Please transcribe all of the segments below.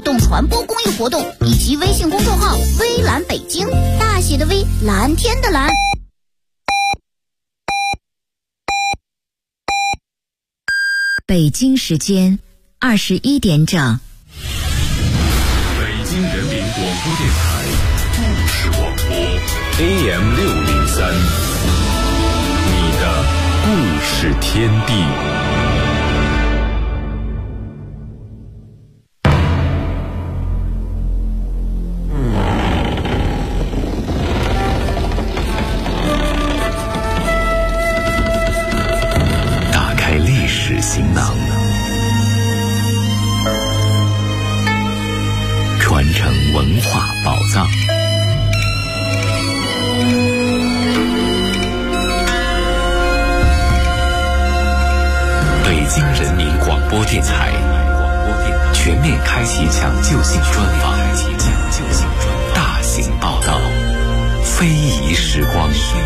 动传播公益活动，以及微信公众号微蓝北京，大写的微，蓝天的蓝。 北京时间21点整。 北京人民广播电台故事广播 AM603， 你的故事天地。 打开历史行囊，传承文化宝藏。北京人民广播电台全面开启抢救性专访，大型报道，非遗时光。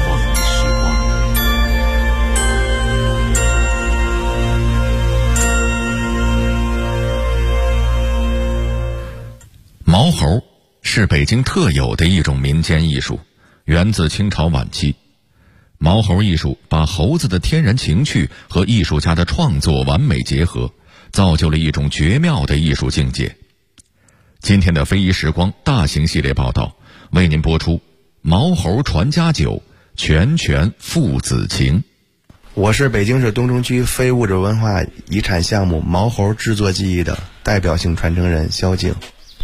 毛猴是北京特有的一种民间艺术，源自清朝晚期。毛猴艺术把猴子的天然情趣和艺术家的创作完美结合，造就了一种绝妙的艺术境界。今天的非遗时光大型系列报道为您播出毛猴传家久，拳拳父子情。 我是北京市东城区非物质文化遗产项目毛猴制作技艺的代表性传承人肖静。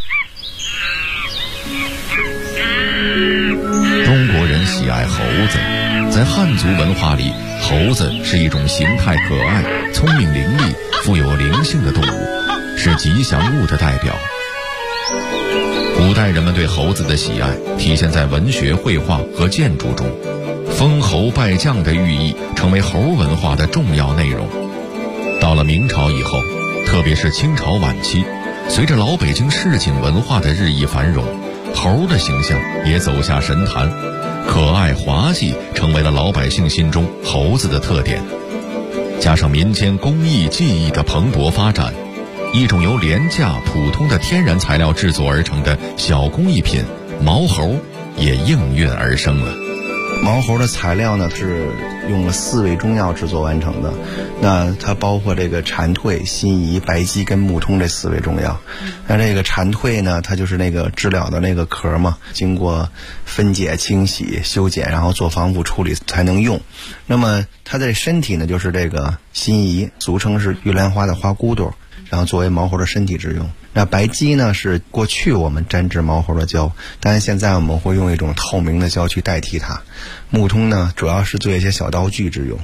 中国人喜爱猴子，在汉族文化里，猴子是一种形态可爱、聪明伶俐、富有灵性的动物，是吉祥物的代表。古代人们对猴子的喜爱体现在文学、绘画和建筑中，封侯拜将的寓意成为猴文化的重要内容。到了明朝以后，特别是清朝晚期，随着老北京市井文化的日益繁荣，猴的形象也走下神坛，可爱滑稽成为了老百姓心中猴子的特点。加上民间工艺技艺的蓬勃发展，一种由廉价普通的天然材料制作而成的小工艺品毛猴也应运而生了。 毛猴的材料呢是用了4味中药制作完成的，那它包括这个蝉蜕、辛夷、白鸡跟木通这4味中药。那这个蝉蜕呢，它就是那个知了的那个壳嘛，经过分解、清洗、修剪，然后做防腐处理才能用。那么它的身体呢，就是这个辛夷，俗称是玉兰花的花骨朵，然后作为毛猴的身体之用。那白鸡呢，是过去我们沾制毛猴的胶，但是现在我们会用一种透明的胶去代替它。木通呢，主要是做一些小道具之用。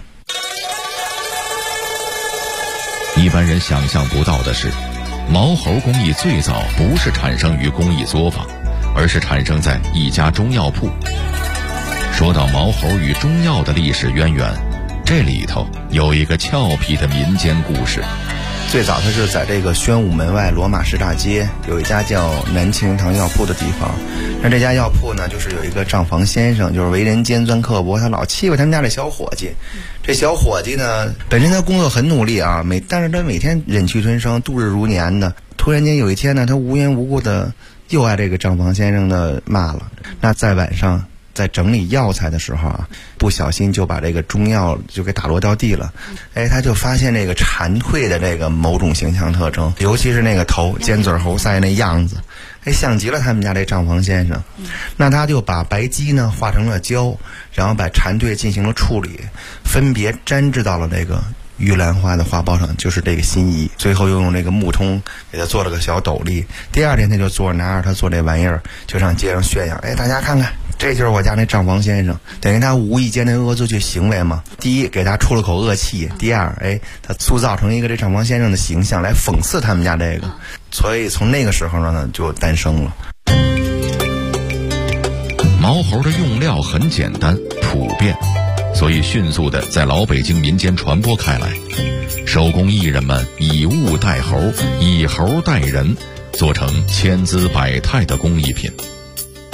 一般人想象不到的是，毛猴工艺最早不是产生于工艺作坊，而是产生在一家中药铺。说到毛猴与中药的历史渊源，这里头有一个俏皮的民间故事。 最早它是在这个宣武门外罗马市大街有一家叫南庆堂药铺的地方。那这家药铺呢，就是有一个账房先生，就是为人尖钻刻薄，他老欺负他们家这小伙计。这小伙计呢，本身他工作很努力啊，但是他每天忍气吞声，度日如年的。突然间有一天呢，他无缘无故的又挨这个账房先生的骂了。那在晚上在整理药材的时候啊，不小心就把这个中药就给打落到地了。他就发现这个蝉蜕的这个某种形象特征，尤其是那个头尖嘴猴腮那样子，像极了他们家这账房先生。那他就把白鸡呢化成了胶，然后把蝉蜕进行了处理，分别粘制到了这个玉兰花的花苞上，就是这个辛夷。最后又用这个木通给他做了个小斗笠。第二天他就拿着他做这玩意儿，就上街上炫耀，大家看看，这就是我家那账房先生。等于他无意间的恶作剧行为嘛，第一给他出了口恶气，第二他塑造成一个这账房先生的形象来讽刺他们家这个。所以从那个时候呢就诞生了。 毛猴的用料很简单普遍，所以迅速的在老北京民间传播开来。手工艺人们以物代猴，以猴代人，做成千姿百态的工艺品。 其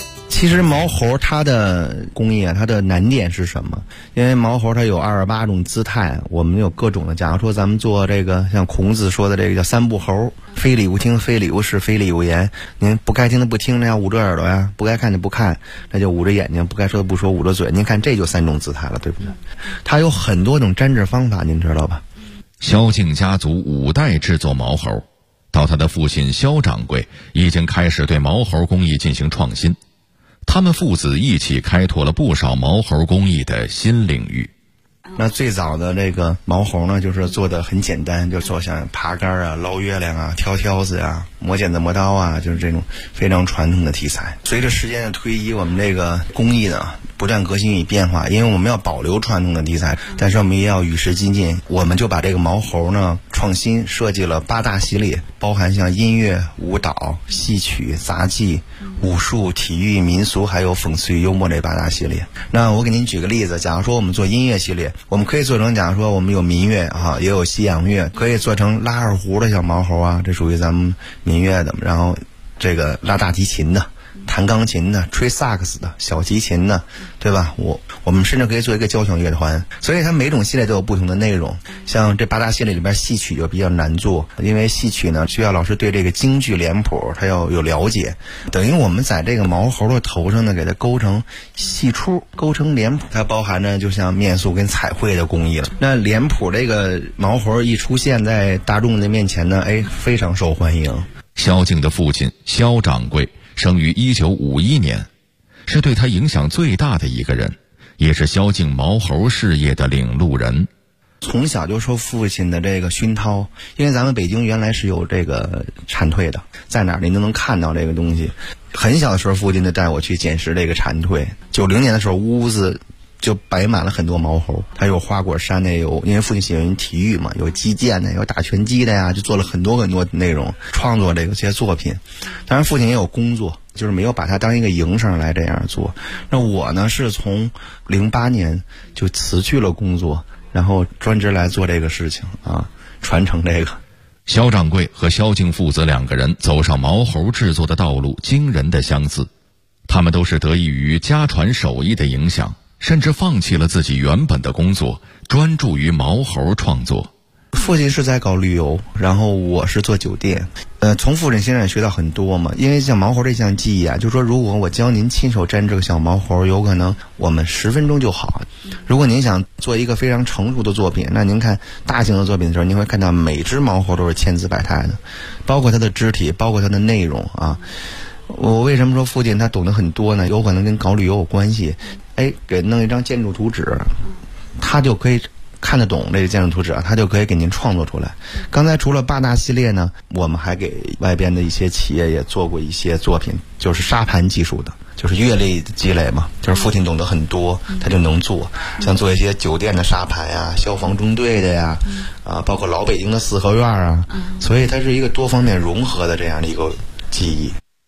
其实毛猴它的工艺啊，它的难点是什么？因为毛猴它有28种姿态，我们有各种的。假如说咱们做这个，像孔子说的这个叫三不猴，非礼勿听，非礼勿视，非礼勿言。您不该听的不听，那要捂着耳朵呀；不该看的不看，那就捂着眼睛；不该说的不说，捂着嘴。您看这就3种姿态了，对不对？它有很多种粘制方法，您知道吧？ 萧敬家族5代制作毛猴，到他的父亲萧掌柜已经开始对毛猴工艺进行创新。他们父子一起开拓了不少毛猴工艺的新领域。 那最早的这个毛猴呢，就是做的很简单，就做像爬杆啊、捞月亮啊、挑挑子啊、磨剪子磨刀啊，就是这种非常传统的题材。随着时间的推移，我们这个工艺呢不断革新与变化，因为我们要保留传统的题材，但是我们也要与时俱进。我们就把这个毛猴呢创新设计了8大系列，包含像音乐、舞蹈、戏曲、杂技、武术、体育、民俗，还有讽刺与幽默这8大系列。那我给您举个例子，假如说我们做音乐系列，我们可以做成，假如说我们有民乐啊，也有西洋乐，可以做成拉二胡的小毛猴啊，这属于咱们民乐的。然后这个拉大提琴的、弹钢琴的、吹萨克斯的、小提琴的，对吧？我们甚至可以做一个交响乐团。所以它每种系列都有不同的内容。像这8大系列里边，戏曲就比较难做，因为戏曲呢需要老师对这个京剧脸谱他要有了解，等于我们在这个毛猴的头上呢给它勾成戏出，勾成脸谱，它包含着就像面塑跟彩绘的工艺了。那脸谱这个毛猴一出现在大众的面前呢，非常受欢迎。 萧敬的父亲萧掌柜生于1951年，是对他影响最大的一个人，也是萧敬毛猴事业的领路人。 从小就受父亲的这个熏陶，因为咱们北京原来是有这个蝉蜕的，在哪儿您都能看到这个东西。很小的时候，父亲就带我去捡拾这个蝉蜕。90年的时候，屋子就摆满了很多毛猴，它有花果山的，有因为父亲喜欢体育嘛，有击剑的，有打拳击的呀，就做了很多内容，创作这些作品。当然，父亲也有工作，就是没有把它当一个营生来这样做。那我呢，是从08年就辞去了工作，然后专职来做这个事情啊，传承这个。 萧掌柜和萧敬父子2个人走上毛猴制作的道路惊人的相似，他们都是得益于家传手艺的影响，甚至放弃了自己原本的工作，专注于毛猴创作。 父亲是在搞旅游，然后我是做酒店。从父亲身上学到很多嘛，因为像毛猴这项技艺啊，就是说如果我教您亲手粘这个小毛猴，有可能我们10分钟就好。如果您想做一个非常成熟的作品，那您看大型的作品的时候，您会看到每只毛猴都是千姿百态的，包括它的肢体，包括它的内容啊。我为什么说父亲他懂得很多呢？有可能跟搞旅游有关系。给弄一张建筑图纸，他就可以看得懂这个建筑图纸啊，他就可以给您创作出来。刚才除了8大系列呢，我们还给外边的一些企业也做过一些作品，就是沙盘技术的，就是阅历积累嘛，就是父亲懂得很多，他就能做，像做一些酒店的沙盘呀、消防中队的呀，包括老北京的四合院啊，所以它是一个多方面融合的这样的一个技艺。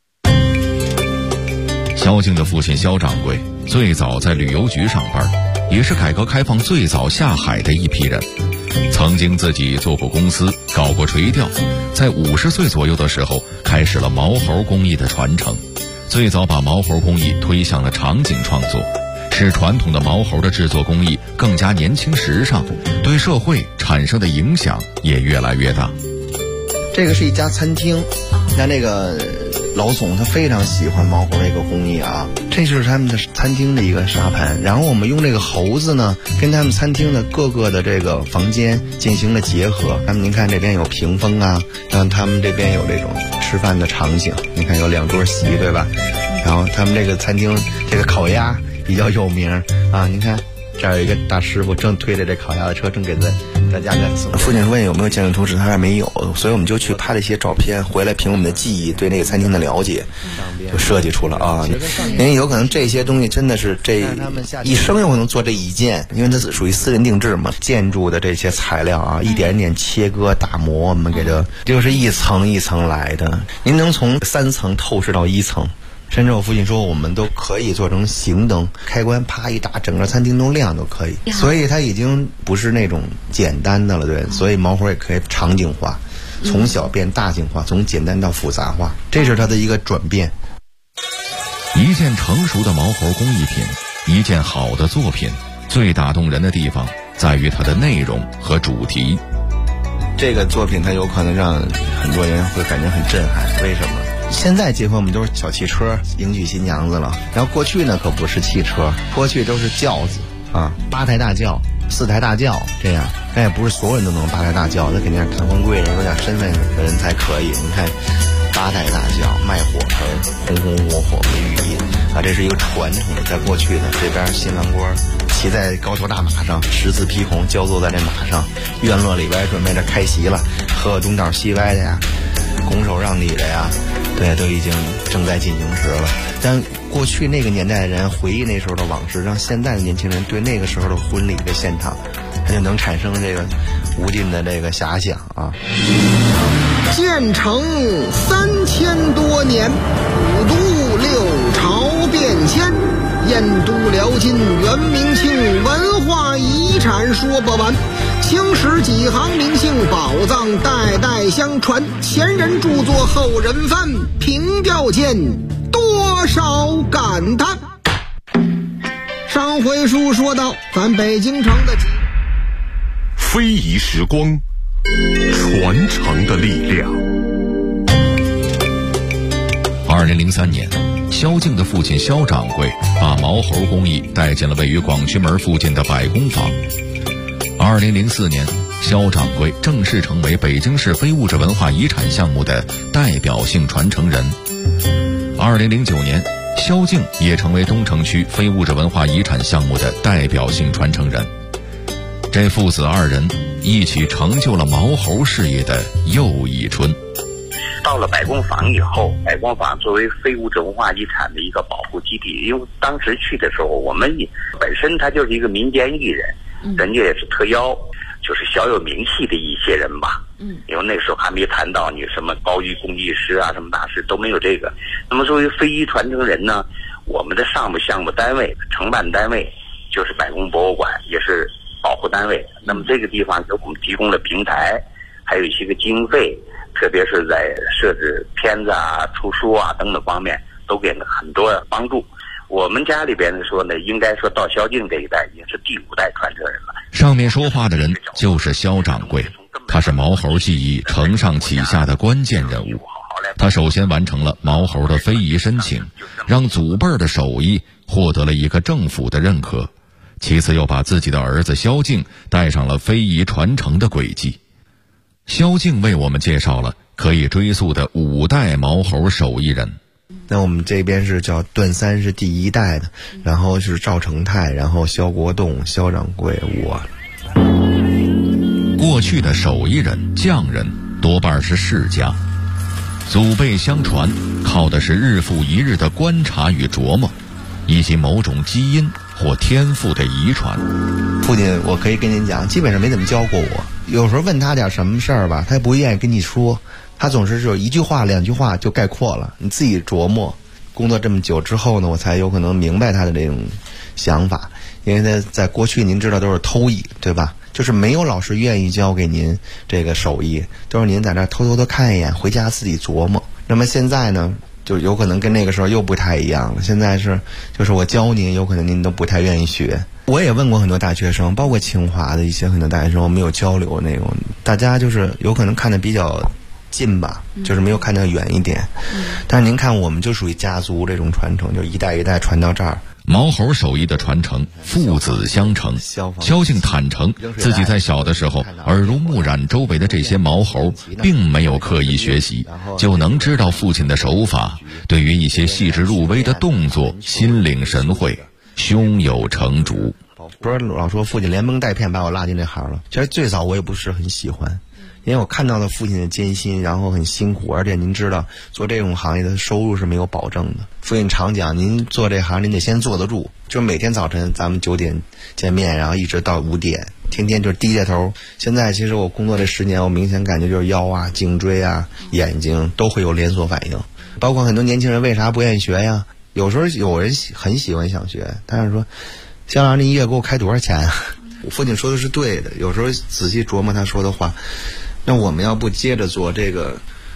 萧敬的父亲萧掌柜最早在旅游局上班，也是改革开放最早下海的一批人。曾经自己做过公司，搞过垂钓，在50岁左右的时候开始了毛猴工艺的传承，最早把毛猴工艺推向了场景创作，使传统的毛猴的制作工艺更加年轻时尚，对社会产生的影响也越来越大。 这个是一家餐厅，像那个老总他非常喜欢毛猴这个工艺啊，这就是他们的餐厅的一个沙盘。然后我们用这个猴子呢，跟他们餐厅的各个的这个房间进行了结合。您看这边有屏风啊，像他们这边有这种吃饭的场景，你看有2桌席，对吧？然后他们这个餐厅这个烤鸭比较有名啊，您看这儿有一个大师傅正推着这烤鸭的车，正给大家送。父亲问有没有建筑图纸，他还没有，所以我们就去拍了一些照片，回来凭我们的记忆对那个餐厅的了解，就设计出了啊。因为有可能这些东西真的是这一生有可能做这一件，因为它是属于私人定制嘛。建筑的这些材料啊，一点点切割打磨，我们给它就是一层一层来的。您能从3层透视到1层。甚至我父亲说我们都可以做成行灯，开关啪一打，整个餐厅都亮都可以，所以它已经不是那种简单的了，对，所以毛猴也可以场景化，从小变大型化，从简单到复杂化，这是它的一个转变。 一件成熟的毛猴工艺品，一件好的作品，最打动人的地方在于它的内容和主题。 这个作品它有可能让很多人会感觉很震撼，为什么？现在结婚我们都是小汽车迎娶新娘子了，然后过去呢可不是汽车，过去都是轿子啊，8抬大轿、4抬大轿这样，但也不是所有人都能8抬大轿，那肯定是达官贵人有点身份的人才可以。你看8抬大轿卖火盆，红红火火为寓意啊，这是一个传统的。在过去呢，这边新郎官骑在高头大马上，10字披红，交坐在这马上，院落里边准备着开席了，喝东倒西歪的呀，拱手让礼的呀，对，都已经正在进行时了。但过去那个年代的人回忆那时候的往事，让现在的年轻人对那个时候的婚礼的现场，他就能产生这个无尽的这个遐想啊。 建成3000多年，五都六朝变迁，燕都辽金元明清，文化遗产说不完。青史几行名姓，宝藏代代相传，前人著作后人翻，凭吊间多少感叹。上回书说到咱北京城的非遗时光，传承的力量。 2003年，萧敬的父亲萧掌柜把毛猴工艺带进了位于广渠门附近的百工坊。2004年，萧掌柜正式成为北京市非物质文化遗产项目的代表性传承人。2009年，萧敬也成为东城区非物质文化遗产项目的代表性传承人。这父子2人一起成就了毛猴事业的又一春。 到了百工坊以后，百工坊作为非物质文化遗产的一个保护基地，因为当时去的时候，我们本身他就是一个民间艺人，人家也是特邀，就是小有名气的一些人吧。因为那时候还没谈到你什么高级工艺师啊，什么大师都没有这个。那么作为非遗传承人呢，我们的项目单位、承办单位就是百工博物馆，也是保护单位。那么这个地方给我们提供了平台，还有一些个经费。特别是在设置片子啊、出书啊等等方面，都给了很多帮助。我们家里边说呢，应该说到萧敬这一代已经是第5代传承人了。 上面说话的人就是萧掌柜，他是毛猴技艺承上启下的关键人物。他首先完成了毛猴的非遗申请，让祖辈的手艺获得了一个政府的认可，其次又把自己的儿子萧敬带上了非遗传承的轨迹。萧敬为我们介绍了可以追溯的5代毛猴手艺人。 那我们这边是叫段三是第1代的，然后是赵成泰，然后萧国栋、萧掌柜，我。 过去的手艺人、匠人多半是世家，祖辈相传，靠的是日复一日的观察与琢磨，以及某种基因或天赋的遗传。 父亲，我可以跟您讲，基本上没怎么教过我。有时候问他点什么事儿吧，他也不愿意跟你说，他总是有1句话、2句话就概括了，你自己琢磨。工作这么久之后呢，我才有可能明白他的这种想法，因为他在过去您知道都是偷艺，对吧？就是没有老师愿意教给您这个手艺，都是您在那偷偷的看一眼，回家自己琢磨。那么现在呢，就有可能跟那个时候又不太一样了。现在就是我教您，有可能您都不太愿意学。我也问过很多大学生，包括清华的一些很多大学生，我们有交流那种，大家就是有可能看得比较近吧，就是没有看得远一点。但是您看，我们就属于家族这种传承，就一代一代传到这儿。 毛猴手艺的传承，父子相承。萧敬坦诚，自己在小的时候耳濡目染周围的这些毛猴，并没有刻意学习，就能知道父亲的手法，对于一些细致入微的动作心领神会，胸有成竹。 不是老说父亲连蒙带骗把我拉进这行了，其实最早我也不是很喜欢，因为我看到了父亲的艰辛，然后很辛苦，而且您知道做这种行业的收入是没有保证的。父亲常讲，您做这行您得先坐得住，就是每天早晨咱们9点见面，然后一直到5点，天天就是低着头。现在其实我工作这10年，我明显感觉就是腰啊、颈椎啊、眼睛都会有连锁反应。包括很多年轻人为啥不愿意学呀？有时候有人很喜欢想学，但是说肖老师你1月给我开多少钱啊？我父亲说的是对的，有时候仔细琢磨他说的话，那我们要不接着做这个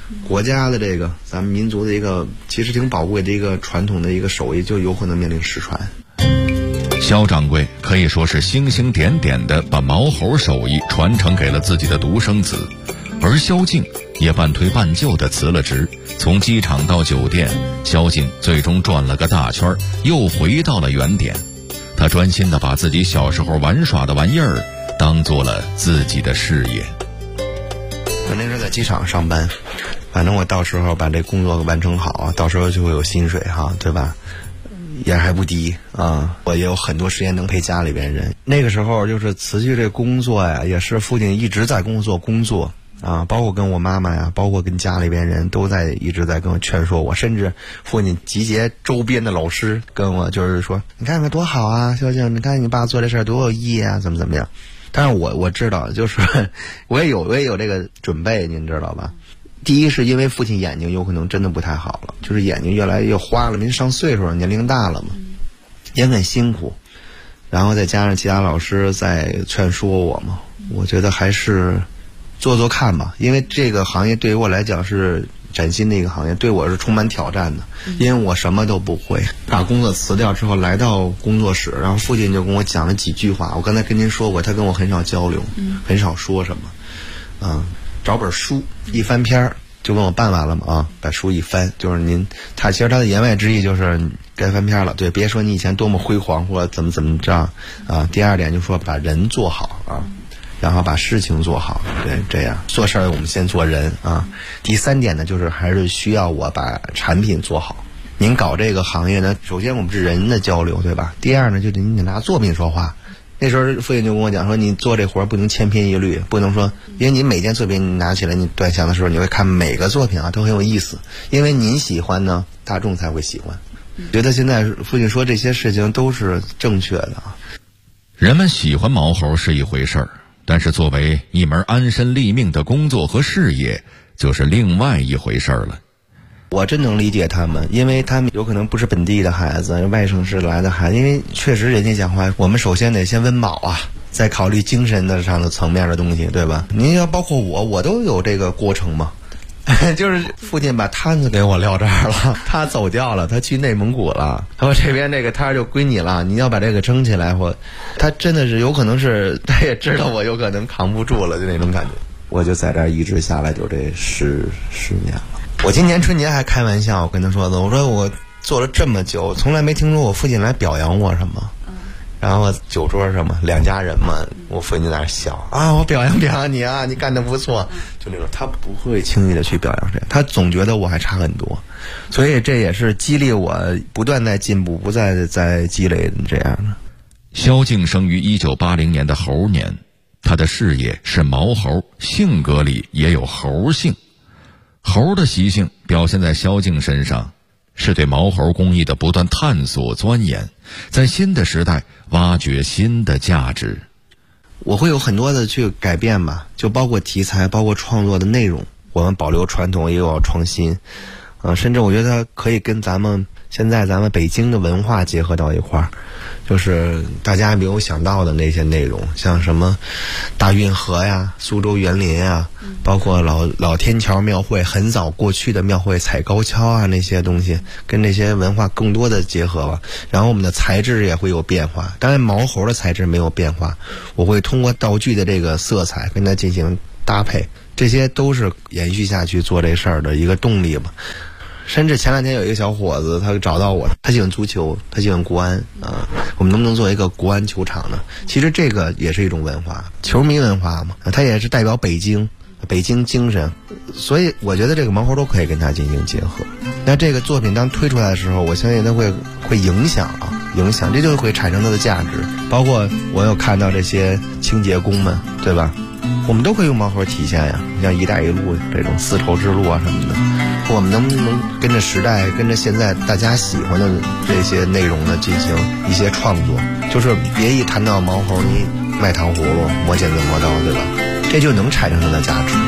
国家的这个咱们民族的一个其实挺宝贵的一个传统的一个手艺，就有可能面临失传。 肖掌柜可以说是星星点点地把毛猴手艺传承给了自己的独生子，而萧静也半推半就地辞了职。从机场到酒店，萧静最终转了个大圈，又回到了原点。他专心地把自己小时候玩耍的玩意儿当做了自己的事业。 我那时候在机场上班，反正我到时候把这工作完成好，到时候就会有薪水哈，对吧？也还不低啊，我也有很多时间能陪家里边人。那个时候就是辞去这工作呀，也是父亲一直在工作啊，包括跟我妈妈呀，包括跟家里边人都一直在跟我劝说我，甚至父亲集结周边的老师跟我就是说，你看看多好啊，萧静，你看你爸做这事儿多有意义啊，怎么样？但是我知道，就是我也有这个准备，您知道吧？第一是因为父亲眼睛有可能真的不太好了，就是眼睛越来越花了，您上岁数了，年龄大了嘛，也很辛苦，然后再加上其他老师在劝说我嘛，我觉得还是做看吧，因为这个行业对于我来讲是崭新的一个行业，对我是充满挑战的，因为我什么都不会。把工作辞掉之后来到工作室，然后父亲就跟我讲了几句话，我刚才跟您说过，他跟我很少交流，很少说什么，找本书一翻篇就问我办完了吗？啊，把书一翻，就是其实他的言外之意就是该翻篇了，对，别说你以前多么辉煌或者怎么着啊。第二点就说把人做好啊，然后把事情做好，对，这样做事儿我们先做人啊。第三点呢，就是还是需要我把产品做好。您搞这个行业呢，首先我们是人的交流，对吧？第二呢，就你得拿作品说话。那时候父亲就跟我讲说，你做这活不能千篇一律，不能说，因为你每件作品你拿起来你端详的时候，你会看每个作品啊都很有意思，因为您喜欢呢，大众才会喜欢。觉得现在父亲说这些事情都是正确的啊。 人们喜欢毛猴是一回事儿，但是作为一门安身立命的工作和事业，就是另外一回事儿了。 我真能理解他们，因为他们有可能不是本地的孩子，外省市来的孩子，因为确实人家讲话，我们首先得先温饱啊，再考虑精神的上的层面的东西，对吧？您要包括我都有这个过程嘛。就是父亲把摊子给我撂这儿了，他走掉了，他去内蒙古了，他说这边这个摊就归你了，你要把这个撑起来，他真的是有可能是他也知道我有可能扛不住了，就那种感觉。我就在这儿一直下来就这10年了。我今年春节还开玩笑，我跟他说的，我说我做了这么久，从来没听说我父亲来表扬我什么。然后酒桌上嘛，2家人嘛，我父亲在那儿笑啊，我表扬你啊，你干得不错，就那种，他不会轻易的去表扬谁，他总觉得我还差很多，所以这也是激励我不断在进步，不再在积累这样的。 萧静生于1980年的猴年，他的事业是毛猴，性格里也有猴性。猴的习性表现在萧静身上，是对毛猴工艺的不断探索钻研，在新的时代挖掘新的价值。 我会有很多的去改变吧，就包括题材，包括创作的内容，我们保留传统也有创新，甚至我觉得可以跟现在咱们北京的文化结合到一块儿，就是大家没有想到的那些内容，像什么大运河呀、苏州园林啊，包括老天桥庙会，很早过去的庙会踩高跷啊，那些东西跟那些文化更多的结合吧。然后我们的材质也会有变化，当然毛猴的材质没有变化，我会通过道具的这个色彩跟它进行搭配，这些都是延续下去做这事儿的一个动力吧。甚至前2天有一个小伙子，他找到我，他喜欢足球，他喜欢国安啊，我们能不能做一个国安球场呢？其实这个也是一种文化，球迷文化嘛，它也是代表北京精神，所以我觉得这个毛猴都可以跟它进行结合。那这个作品当推出来的时候，我相信它会影响，这就会产生它的价值。包括我有看到这些清洁工们，对吧？我们都可以用毛猴体现呀，像一带一路这种丝绸之路啊什么的，我们能不能跟着时代，跟着现在大家喜欢的这些内容呢进行一些创作，就是别一谈到毛猴你卖糖葫芦磨剪子磨刀，对吧？这就能产生它的价值。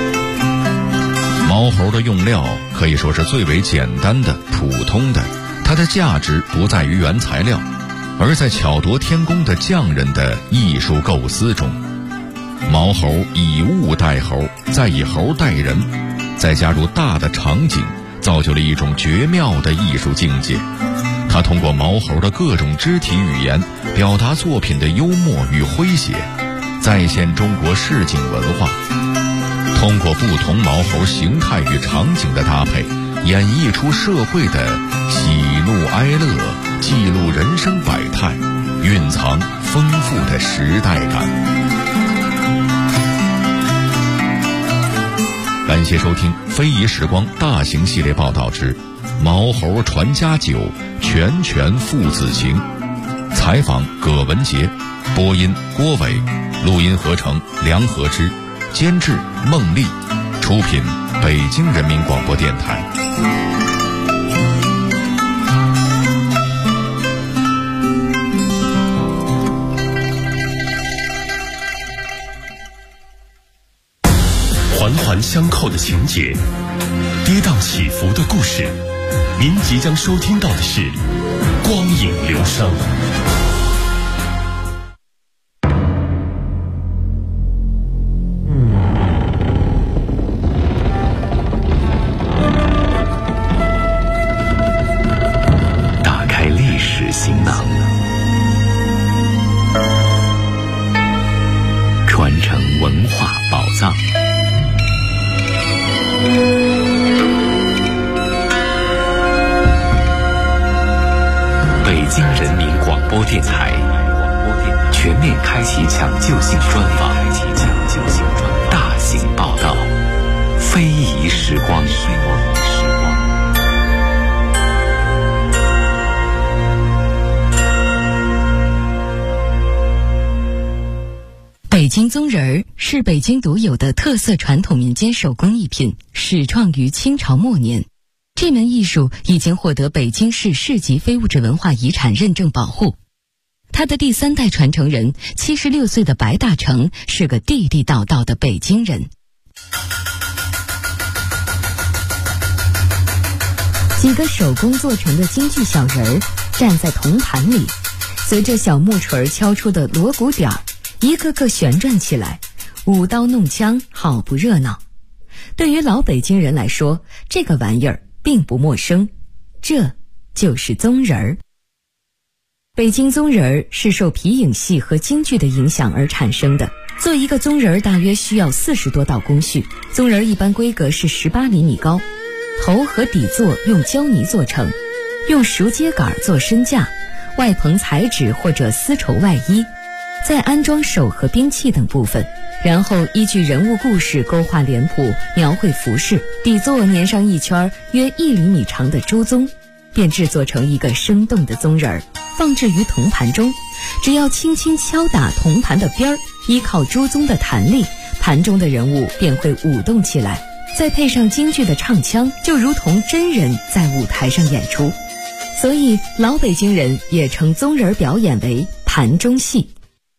毛猴的用料可以说是最为简单的、普通的，它的价值不在于原材料，而在巧夺天工的匠人的艺术构思中。毛猴以物代猴，再以猴代人， 再加入大的场景，造就了一种绝妙的艺术境界。他通过毛猴的各种肢体语言，表达作品的幽默与诙谐，再现中国市井文化。通过不同毛猴形态与场景的搭配，演绎出社会的喜怒哀乐，记录人生百态，蕴藏丰富的时代感。感谢收听非遗时光大型系列报道之毛猴传家酒，拳拳父子情。采访葛文杰，播音郭伟，录音合成梁和之，监制孟丽，出品北京人民广播电台。 环环相扣的情节，跌宕起伏的故事，您即将收听到的是光影流声。 打开历史行囊，传承文化宝藏。北京人民广播电台全面开启抢救性专访，大型报道，非遗时光。 北京宗人儿是北京独有的特色传统民间手工艺品，始创于清朝末年。这门艺术已经获得北京市市级非物质文化遗产认证保护。他的第3代传承人76岁的白大成是个地地道道的北京人。几个手工做成的京剧小人儿站在铜盘里，随着小木锤敲出的锣鼓点儿，一个个旋转起来，舞刀弄枪，好不热闹。对于老北京人来说，这个玩意儿并不陌生，这就是宗人儿。北京宗人儿是受皮影戏和京剧的影响而产生的。做一个宗人儿大约需要40多道工序，宗人儿一般规格是18厘米高，头和底座用胶泥做成，用熟秸秆做身架，外棚彩纸或者丝绸外衣，再安装手和兵器等部分，然后依据人物故事勾画脸谱，描绘服饰，底座粘上一圈约1厘米长的猪鬃，便制作成一个生动的宗人儿，放置于铜盘中。只要轻轻敲打铜盘的边儿，依靠猪鬃的弹力，盘中的人物便会舞动起来，再配上京剧的唱腔，就如同真人在舞台上演出。所以老北京人也称宗人表演为盘中戏。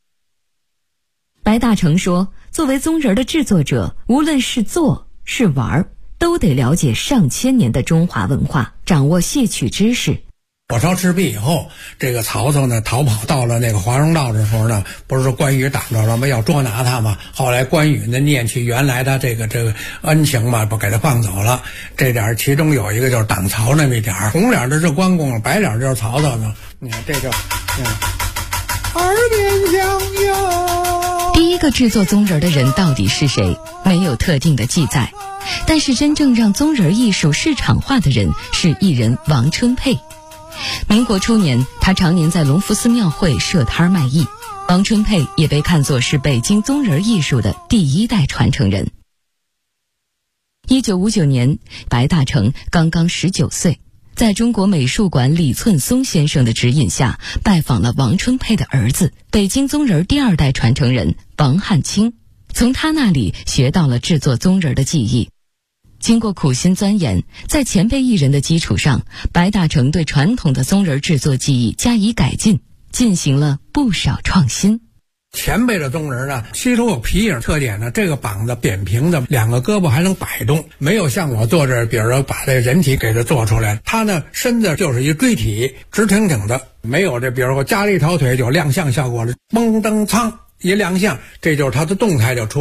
白大成说，作为宗人的制作者，无论是做是玩，都得了解上千年的中华文化，掌握戏曲知识。 火烧赤壁以后，这个曹操呢逃跑到了那个华容道的时候呢，不是说关羽挡着了吗？要捉拿他嘛。后来关羽呢念起原来的这个恩情嘛，不给他放走了。这点其中有一个就是挡曹那么一点，红脸的是关公，白脸就是曹操呢。你看这就耳边响哟。 第一个制作宗人的人到底是谁？没有特定的记载。但是真正让宗人艺术市场化的人是艺人王春佩。民国初年，他常年在隆福寺庙会设摊卖艺。王春佩也被看作是北京宗人艺术的第1代传承人。1959年，白大成刚刚19岁，在中国美术馆李寸松先生的指引下，拜访了王春佩的儿子，北京宗人第2代传承人王汉卿，从他那里学到了制作宗人的技艺。经过苦心钻研，在前辈艺人的基础上，白大成对传统的宗人制作技艺加以改进，进行了不少创新。 前辈的宗人呢，其中有皮影特点呢，这个膀子扁平的，2个胳膊还能摆动，没有像我做这，比如说把这人体给它做出来。他呢身子就是一锥体，直挺挺的，没有这比如说加了一条腿就亮相效果了，嘣噔苍一亮相，这就是他的动态就出来。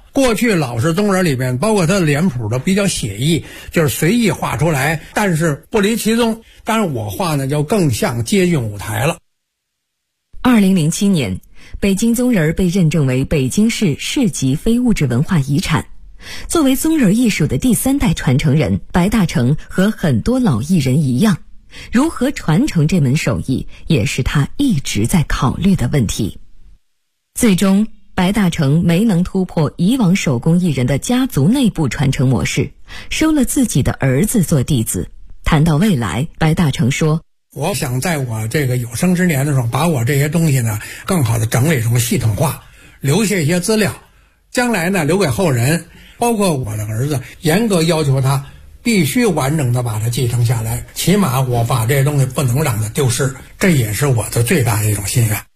过去老式宗人里边，包括他的脸谱都比较写意，就是随意画出来，但是不离其宗。当然我画呢就更像接近舞台了。 2007年，北京宗人被认证为北京市市级非物质文化遗产。作为宗人艺术的第3代传承人，白大成和很多老艺人一样，如何传承这门手艺也是他一直在考虑的问题。最终白大成没能突破以往手工艺人的家族内部传承模式，收了自己的儿子做弟子。谈到未来，白大成说， 我想在我这个有生之年的时候，把我这些东西呢更好的整理成系统化，留下一些资料，将来呢留给后人，包括我的儿子，严格要求他必须完整的把它继承下来，起码我把这些东西不能让它丢失，这也是我的最大的一种心愿。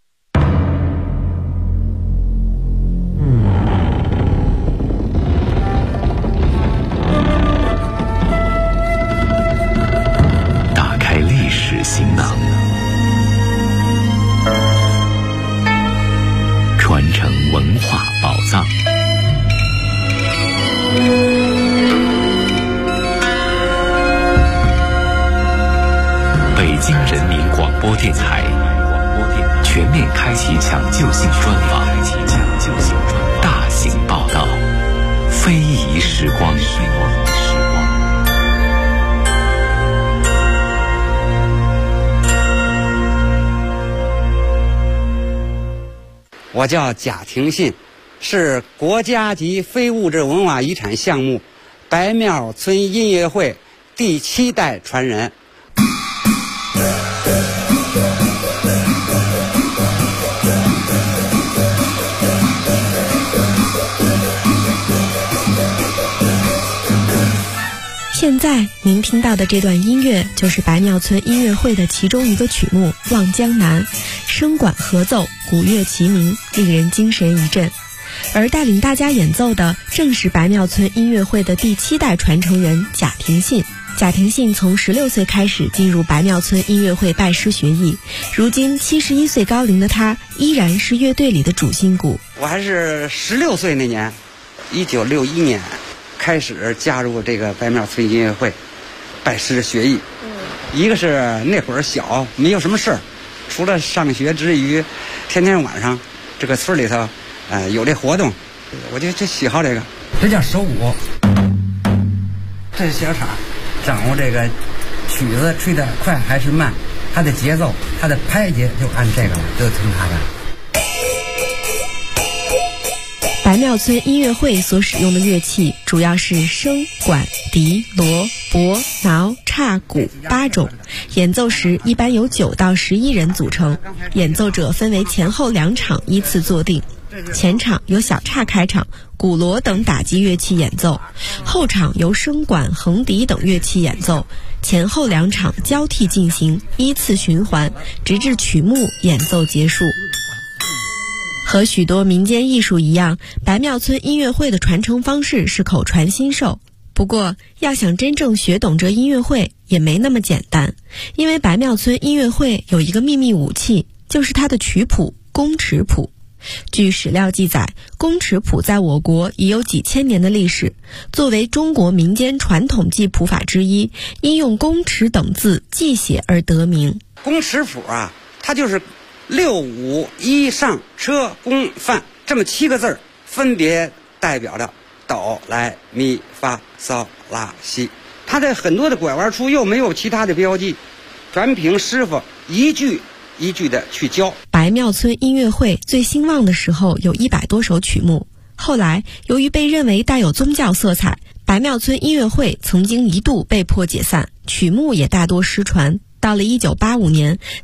打开历史行囊，传承文化宝藏。北京人民广播电台全面开启抢救性专访，大型报道，非遗时光。 我叫贾廷信，是国家级非物质文化遗产项目白庙村音乐会第7代传人。 现在您听到的这段音乐就是白庙村音乐会的其中一个曲目《望江南》，声管合奏，鼓乐齐鸣，令人精神一振。而带领大家演奏的正是白庙村音乐会的第7代传承人贾廷信。贾廷信从16岁开始进入白庙村音乐会拜师学艺，如今71岁高龄的他依然是乐队里的主心骨。 我还是16岁那年，1961年开始加入这个白庙村音乐会，拜师学艺。一个是那会儿小，没有什么事儿，除了上学之余，天天晚上这个村里头，有这活动，我就喜好这个。这叫手鼓，这是小场，掌握这个曲子吹得快还是慢，它的节奏，它的拍节就按这个了，就听它的。 白庙村音乐会所使用的乐器主要是笙、管、笛、锣、钹、挠、叉、鼓8种，演奏时一般由9到11人组成，演奏者分为前后2场依次坐定。前场由小叉开场，鼓锣等打击乐器演奏，后场由笙管、横笛等乐器演奏，前后2场交替进行，依次循环，直至曲目演奏结束。和许多民间艺术一样，白庙村音乐会的传承方式是口传心授。不过，要想真正学懂这音乐会也没那么简单，因为白庙村音乐会有一个秘密武器，就是它的曲谱宫尺谱。据史料记载，宫尺谱在我国已有几千年的历史，作为中国民间传统记谱法之一，因用宫尺等字记写而得名。 宫尺谱啊，它就是6、5、1上车宫范这么7个字，分别代表着哆来咪发嗦拉西。它的很多的拐弯处又没有其他的标记，全凭师傅一句一句的去教。 白庙村音乐会最兴旺的时候有100多首曲目，后来由于被认为带有宗教色彩，白庙村音乐会曾经一度被迫解散，曲目也大多失传。到了1985年